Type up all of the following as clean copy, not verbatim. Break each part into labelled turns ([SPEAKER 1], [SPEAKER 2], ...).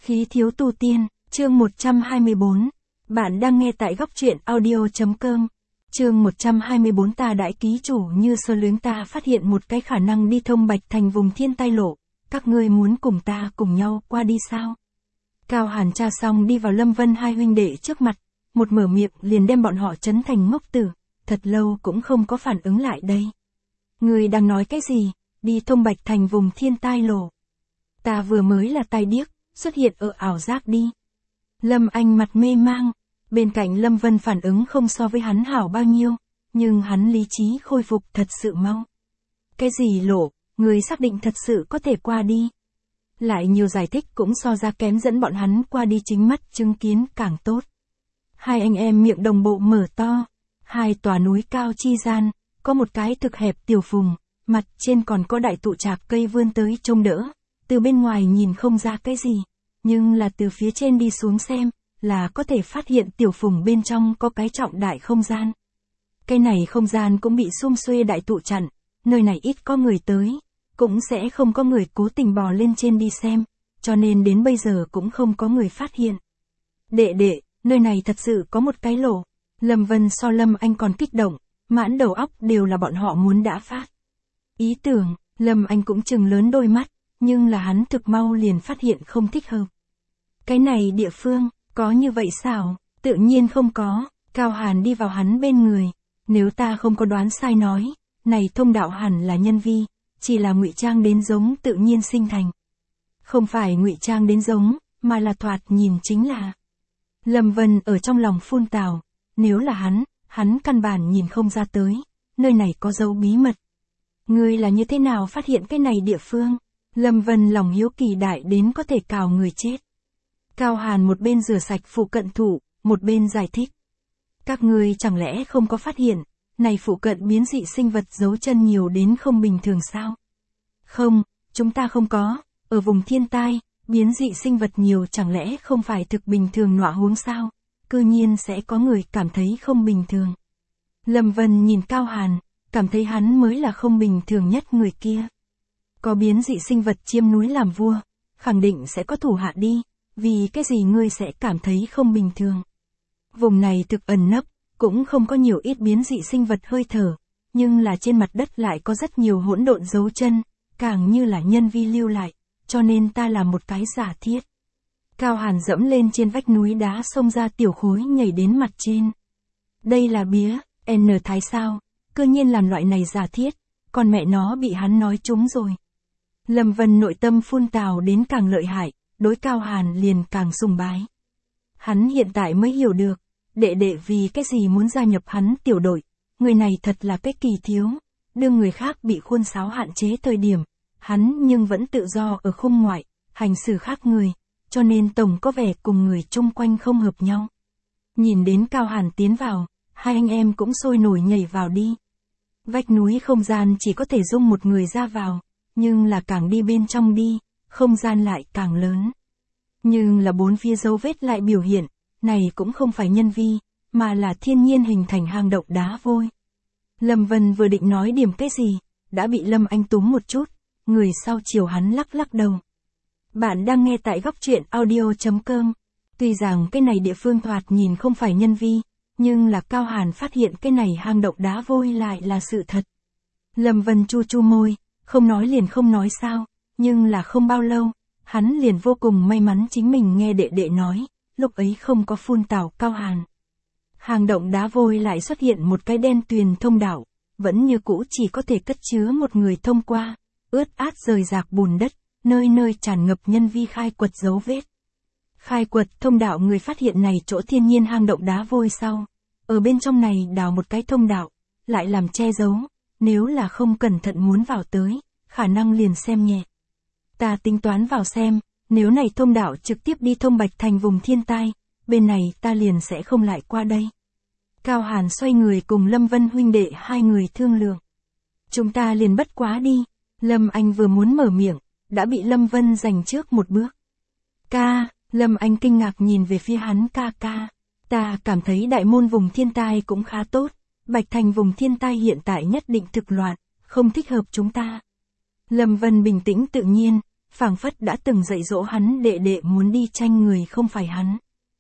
[SPEAKER 1] Khí thiếu tu tiên, chương 124. Bạn đang nghe tại góc truyện audio.com. Chương 124 ta đại ký chủ như sơ luyến ta phát hiện một cái khả năng đi thông Bạch Thành vùng thiên tai lộ. Các ngươi muốn cùng ta cùng nhau qua đi sao? Cao Hàn tra xong đi vào Lâm Vân hai huynh đệ trước mặt, một mở miệng liền đem bọn họ trấn thành ngốc tử, thật lâu cũng không có phản ứng lại đây. Ngươi đang nói cái gì? Đi thông Bạch Thành vùng thiên tai lộ. Ta vừa mới là tai điếc, xuất hiện ở ảo giác đi. Lâm Anh mặt mê mang, bên cạnh Lâm Vân phản ứng không so với hắn hảo bao nhiêu, nhưng hắn lý trí khôi phục thật sự mau. Cái gì lộ, người xác định thật sự có thể qua đi. Lại nhiều giải thích cũng so ra kém dẫn bọn hắn qua đi chính mắt chứng kiến càng tốt. Hai anh em miệng đồng bộ mở to, hai tòa núi cao chi gian, có một cái thực hẹp tiểu phùng, mặt trên còn có đại tụ trạc cây vươn tới trông đỡ. Từ bên ngoài nhìn không ra cái gì, nhưng là từ phía trên đi xuống xem, là có thể phát hiện tiểu phùng bên trong có cái trọng đại không gian. Cái này không gian cũng bị sum xuê đại tụ chặn, nơi này ít có người tới, cũng sẽ không có người cố tình bò lên trên đi xem, cho nên đến bây giờ cũng không có người phát hiện. Đệ đệ, nơi này thật sự có một cái lỗ. Lâm Vân so Lâm Anh còn kích động, mãn đầu óc đều là bọn họ muốn đã phát. Ý tưởng, Lâm Anh cũng trừng lớn đôi mắt. Nhưng là hắn thực mau liền phát hiện không thích hợp. Cái này địa phương, có như vậy sao? Tự nhiên không có. Cao Hàn đi vào hắn bên người. Nếu ta không có đoán sai nói, này thông đạo hẳn là nhân vi, chỉ là ngụy trang đến giống tự nhiên sinh thành. Không phải ngụy trang đến giống, mà là thoạt nhìn chính là. Lâm Vân ở trong lòng phun tào. Nếu là hắn căn bản nhìn không ra tới. Nơi này có dấu bí mật. Ngươi là như thế nào phát hiện cái này địa phương? Lâm Vân lòng hiếu kỳ đại đến có thể cào người chết. Cao Hàn một bên rửa sạch phụ cận thủ, một bên giải thích. Các ngươi chẳng lẽ không có phát hiện, này phụ cận biến dị sinh vật giấu chân nhiều đến không bình thường sao? Không, chúng ta không có, ở vùng thiên tai, biến dị sinh vật nhiều chẳng lẽ không phải thực bình thường nọa huống sao? Cư nhiên sẽ có người cảm thấy không bình thường. Lâm Vân nhìn Cao Hàn, cảm thấy hắn mới là không bình thường nhất người kia. Có biến dị sinh vật chiêm núi làm vua, khẳng định sẽ có thủ hạ đi, vì cái gì ngươi sẽ cảm thấy không bình thường. Vùng này thực ẩn nấp, cũng không có nhiều ít biến dị sinh vật hơi thở, nhưng là trên mặt đất lại có rất nhiều hỗn độn dấu chân, càng như là nhân vi lưu lại, cho nên ta làm một cái giả thiết. Cao Hàn dẫm lên trên vách núi đá xông ra tiểu khối nhảy đến mặt trên. Đây là bía, N Thái sao, cơ nhiên làm loại này giả thiết, còn mẹ nó bị hắn nói trúng rồi. Lâm Vân nội tâm phun tào đến càng lợi hại, đối Cao Hàn liền càng sùng bái. Hắn hiện tại mới hiểu được, đệ đệ vì cái gì muốn gia nhập hắn tiểu đội, người này thật là cái kỳ thiếu, đương người khác bị khuôn sáo hạn chế thời điểm, hắn nhưng vẫn tự do ở khung ngoại, hành xử khác người, cho nên tổng có vẻ cùng người chung quanh không hợp nhau. Nhìn đến Cao Hàn tiến vào, hai anh em cũng sôi nổi nhảy vào đi. Vách núi không gian chỉ có thể dung một người ra vào. Nhưng là càng đi bên trong đi, không gian lại càng lớn. Nhưng là bốn phía dấu vết lại biểu hiện, này cũng không phải nhân vi, mà là thiên nhiên hình thành hang động đá vôi. Lâm Vân vừa định nói điểm cái gì, đã bị Lâm Anh túm một chút, người sau chiều hắn lắc lắc đầu. Bạn đang nghe tại góc truyện audio.com. Tuy rằng cái này địa phương thoạt nhìn không phải nhân vi, nhưng là Cao Hàn phát hiện cái này hang động đá vôi lại là sự thật. Lâm Vân chu chu môi. Không nói liền không nói sao, nhưng là không bao lâu, hắn liền vô cùng may mắn chính mình nghe đệ đệ nói, lúc ấy không có phun tào Cao Hàn. Hang động đá vôi lại xuất hiện một cái đen tuyền thông đạo, vẫn như cũ chỉ có thể cất chứa một người thông qua, ướt át rời rạc bùn đất, nơi nơi tràn ngập nhân vi khai quật dấu vết. Khai quật thông đạo người phát hiện này chỗ thiên nhiên hang động đá vôi sau, ở bên trong này đào một cái thông đạo, lại làm che giấu. Nếu là không cẩn thận muốn vào tới, khả năng liền xem nhẹ. Ta tính toán vào xem, nếu này thông đạo trực tiếp đi thông Bạch Thành vùng thiên tai, bên này ta liền sẽ không lại qua đây. Cao Hàn xoay người cùng Lâm Vân huynh đệ hai người thương lượng. Chúng ta liền bất quá đi. Lâm Anh vừa muốn mở miệng, đã bị Lâm Vân giành trước một bước. Ca, Lâm Anh kinh ngạc nhìn về phía hắn ca. Ta cảm thấy đại môn vùng thiên tai cũng khá tốt. Bạch Thành vùng thiên tai hiện tại nhất định thực loạn, không thích hợp chúng ta. Lâm Vân bình tĩnh tự nhiên, phảng phất đã từng dạy dỗ hắn đệ đệ muốn đi tranh người không phải hắn.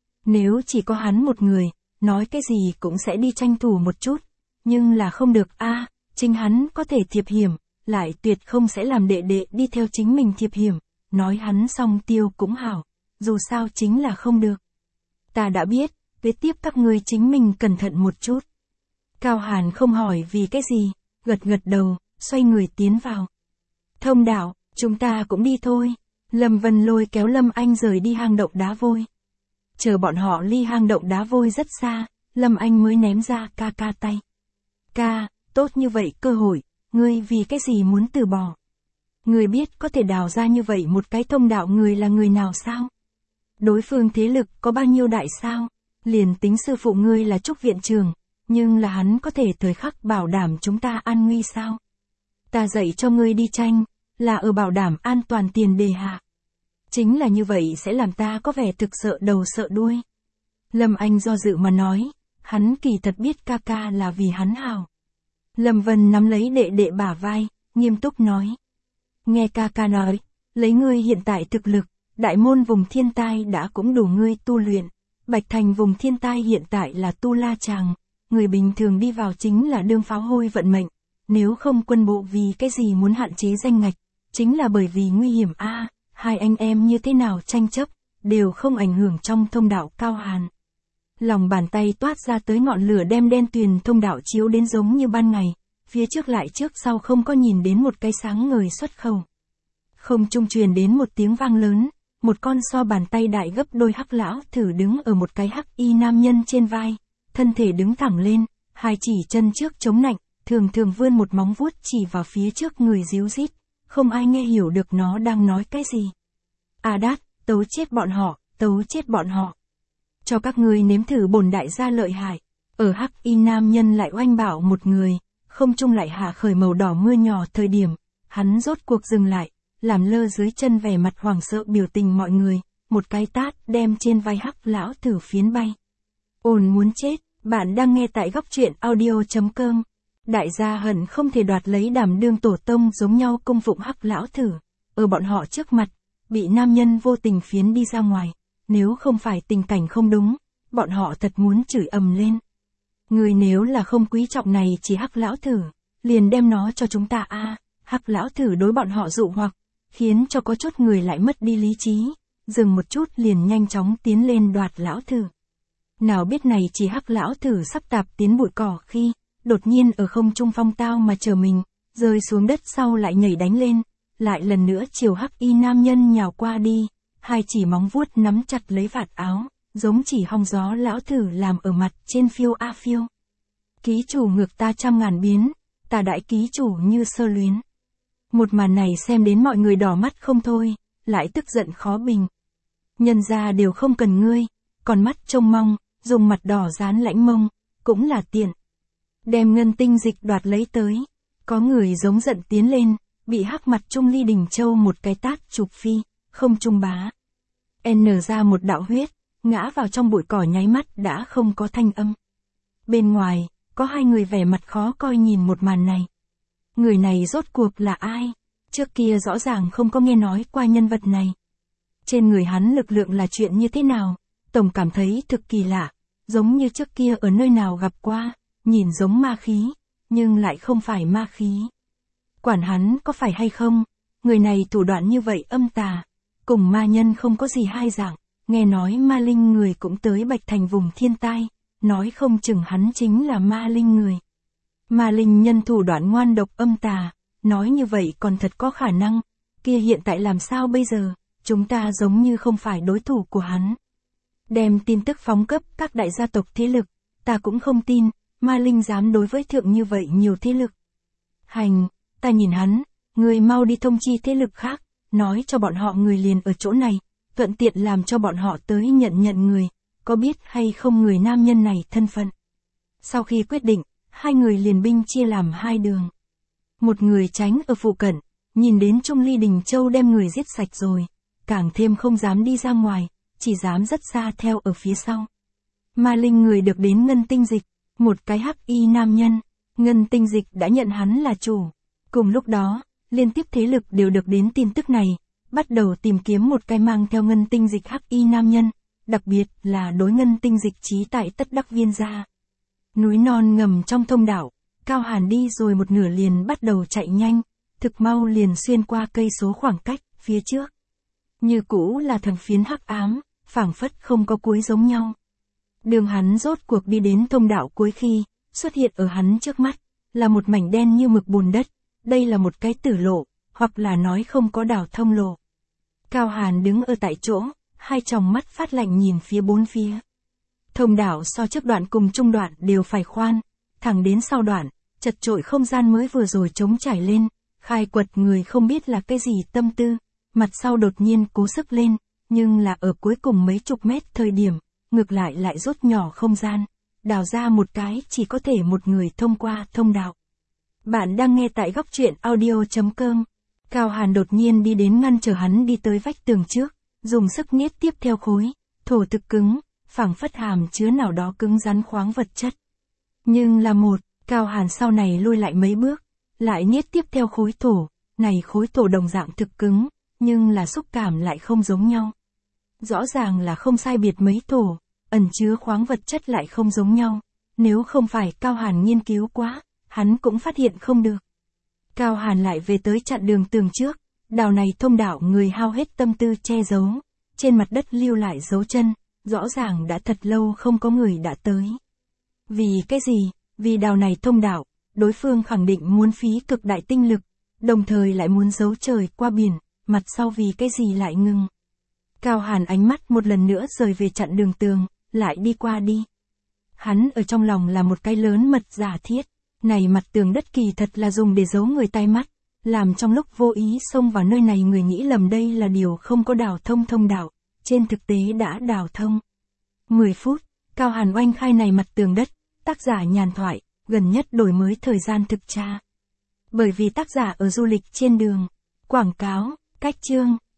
[SPEAKER 1] Nếu chỉ có hắn một người, nói cái gì cũng sẽ đi tranh thủ một chút, nhưng là không được a, chính hắn có thể thiệp hiểm, lại tuyệt không sẽ làm đệ đệ đi theo chính mình thiệp hiểm, nói hắn xong tiêu cũng hảo, dù sao chính là không được. Ta đã biết, kế tiếp các ngươi chính mình cẩn thận một chút. Cao Hàn không hỏi vì cái gì, gật gật đầu, xoay người tiến vào. Thông đạo, chúng ta cũng đi thôi. Lâm Vân lôi kéo Lâm Anh rời đi hang động đá vôi. Chờ bọn họ ly hang động đá vôi rất xa, Lâm Anh mới ném ra ca ca tay. Ca, tốt như vậy cơ hội, ngươi vì cái gì muốn từ bỏ? Ngươi biết có thể đào ra như vậy một cái thông đạo người là người nào sao? Đối phương thế lực có bao nhiêu đại sao? Liền tính sư phụ ngươi là Trúc viện trưởng, nhưng là hắn có thể thời khắc bảo đảm chúng ta an nguy sao? Ta dạy cho ngươi đi tranh, là ở bảo đảm an toàn tiền đề hạ. Chính là như vậy sẽ làm ta có vẻ thực sợ đầu sợ đuôi. Lâm Anh do dự mà nói, hắn kỳ thật biết ca ca là vì hắn hảo. Lâm Vân nắm lấy đệ đệ bả vai, nghiêm túc nói. Nghe ca ca nói, lấy ngươi hiện tại thực lực, đại môn vùng thiên tai đã cũng đủ ngươi tu luyện. Bạch Thành vùng thiên tai hiện tại là tu la tràng, người bình thường đi vào chính là đương pháo hôi vận mệnh. Nếu không quân bộ vì cái gì muốn hạn chế danh ngạch, chính là bởi vì nguy hiểm a. Hai anh em như thế nào tranh chấp, đều không ảnh hưởng trong thông đạo Cao Hàn. Lòng bàn tay toát ra tới ngọn lửa đem đen tuyền thông đạo chiếu đến giống như ban ngày, phía trước lại trước sau không có nhìn đến một cái sáng ngời xuất khẩu. Không trung truyền đến một tiếng vang lớn, một con so bàn tay đại gấp đôi hắc lão thử đứng ở một cái hắc y nam nhân trên vai, thân thể đứng thẳng lên, hai chỉ chân trước chống nạnh, thường thường vươn một móng vuốt chỉ vào phía trước người díu dít, không ai nghe hiểu được nó đang nói cái gì. A Đát, tấu chết bọn họ, tấu chết bọn họ. Cho các ngươi nếm thử bổn đại gia lợi hại. Ở hắc y nam nhân lại oanh bảo một người, không trung lại hạ khởi màu đỏ mưa nhỏ thời điểm, hắn rốt cuộc dừng lại, làm lơ dưới chân vẻ mặt hoảng sợ biểu tình mọi người, một cái tát đem trên vai hắc lão thử phiến bay. Ồn muốn chết, bạn đang nghe tại góc truyện audio.com. Đại gia hận không thể đoạt lấy đảm đương tổ tông giống nhau cung phụng hắc lão thử, ở bọn họ trước mặt, bị nam nhân vô tình phiến đi ra ngoài, nếu không phải tình cảnh không đúng, bọn họ thật muốn chửi ầm lên. Người nếu là không quý trọng này chỉ hắc lão thử, liền đem nó cho chúng ta a. Hắc lão thử đối bọn họ dụ hoặc, khiến cho có chút người lại mất đi lý trí, dừng một chút liền nhanh chóng tiến lên đoạt lão thử. Nào biết này chỉ hắc lão thử sắp tạp tiến bụi cỏ khi, đột nhiên ở không trung phong tao mà chờ mình, rơi xuống đất sau lại nhảy đánh lên, lại lần nữa chiều hắc y nam nhân nhào qua đi, hai chỉ móng vuốt nắm chặt lấy vạt áo, giống chỉ hong gió lão thử làm ở mặt trên phiêu a phiêu. Ký chủ ngược ta trăm ngàn biến, ta đại ký chủ như sơ luyến. Một màn này xem đến mọi người đỏ mắt không thôi, lại tức giận khó bình. Nhân ra đều không cần ngươi, còn mắt trông mong, dùng mặt đỏ dán lãnh mông, cũng là tiện. Đem ngân tinh dịch đoạt lấy tới, có người giống giận tiến lên, bị hắc mặt Trung Ly Đình Châu một cái tát chụp phi, không trung bá. N ra một đạo huyết, ngã vào trong bụi cỏ nháy mắt đã không có thanh âm. Bên ngoài, có hai người vẻ mặt khó coi nhìn một màn này. Người này rốt cuộc là ai? Trước kia rõ ràng không có nghe nói qua nhân vật này. Trên người hắn lực lượng là chuyện như thế nào? Tổng cảm thấy thực kỳ lạ, giống như trước kia ở nơi nào gặp qua, nhìn giống ma khí, nhưng lại không phải ma khí. Quản hắn có phải hay không, người này thủ đoạn như vậy âm tà, cùng ma nhân không có gì hai dạng, nghe nói ma linh người cũng tới Bạch Thành vùng thiên tai, nói không chừng hắn chính là ma linh người. Ma linh nhân thủ đoạn ngoan độc âm tà, nói như vậy còn thật có khả năng, kia hiện tại làm sao bây giờ, chúng ta giống như không phải đối thủ của hắn. Đem tin tức phóng cấp các đại gia tộc thế lực, ta cũng không tin, ma linh dám đối với thượng như vậy nhiều thế lực. Hành, ta nhìn hắn, người mau đi thông chi thế lực khác, nói cho bọn họ người liền ở chỗ này, thuận tiện làm cho bọn họ tới nhận người, có biết hay không người nam nhân này thân phận. Sau khi quyết định, hai người liền binh chia làm hai đường. Một người tránh ở phụ cận, nhìn đến Trung Ly Đình Châu đem người giết sạch rồi, càng thêm không dám đi ra ngoài, chỉ dám rất xa theo ở phía sau. Ma linh người được đến ngân tinh dịch, một cái hắc y nam nhân, ngân tinh dịch đã nhận hắn là chủ. Cùng lúc đó, liên tiếp thế lực đều được đến tin tức này, bắt đầu tìm kiếm một cái mang theo ngân tinh dịch hắc y nam nhân, đặc biệt là đối ngân tinh dịch trí tại Tất Đắc Viên gia. Núi non ngầm trong thông đạo, Cao Hàn đi rồi một nửa liền bắt đầu chạy nhanh, thực mau liền xuyên qua cây số khoảng cách, phía trước. Như cũ là thằng phiến hắc ám, phảng phất không có cuối giống nhau. Đường hắn rốt cuộc đi đến thông đạo cuối khi, xuất hiện ở hắn trước mắt, là một mảnh đen như mực bùn đất, đây là một cái tử lộ, hoặc là nói không có đào thông lộ. Cao Hàn đứng ở tại chỗ, hai tròng mắt phát lạnh nhìn phía bốn phía. Thông đạo so trước đoạn cùng trung đoạn đều phải khoan, thẳng đến sau đoạn, chật trội không gian mới vừa rồi trống trải lên, khai quật người không biết là cái gì tâm tư, mặt sau đột nhiên cố sức lên, nhưng là ở cuối cùng mấy chục mét thời điểm, ngược lại rút nhỏ không gian, đào ra một cái chỉ có thể một người thông qua thông đạo. Bạn đang nghe tại góc truyện audio.com. Cao Hàn đột nhiên đi đến ngăn trở hắn đi tới vách tường trước, dùng sức niết tiếp theo khối, thổ thực cứng, phảng phất hàm chứa nào đó cứng rắn khoáng vật chất. Nhưng là Cao Hàn sau này lui lại mấy bước, lại niết tiếp theo khối thổ, này khối thổ đồng dạng thực cứng, nhưng là xúc cảm lại không giống nhau. Rõ ràng là không sai biệt mấy thổ, ẩn chứa khoáng vật chất lại không giống nhau, nếu không phải Cao Hàn nghiên cứu quá, hắn cũng phát hiện không được. Cao Hàn lại về tới chặn đường tường trước, đào này thông đạo người hao hết tâm tư che giấu, trên mặt đất lưu lại dấu chân, rõ ràng đã thật lâu không có người đã tới. Vì cái gì? Vì đào này thông đạo, đối phương khẳng định muốn phí cực đại tinh lực, đồng thời lại muốn giấu trời qua biển, mặt sau vì cái gì lại ngừng. Cao Hàn ánh mắt một lần nữa rời về chặn đường tường, lại đi qua đi. Hắn ở trong lòng là một cái lớn mật giả thiết, này mặt tường đất kỳ thật là dùng để giấu người tai mắt, làm trong lúc vô ý xông vào nơi này người nghĩ lầm đây là điều không có đào thông thông đạo, trên thực tế đã đào thông. 10 phút, Cao Hàn oanh khai này mặt tường đất, tác giả nhàn thoại, gần nhất đổi mới thời gian thực tra. Bởi vì tác giả ở du lịch trên đường, quảng cáo, cách chương.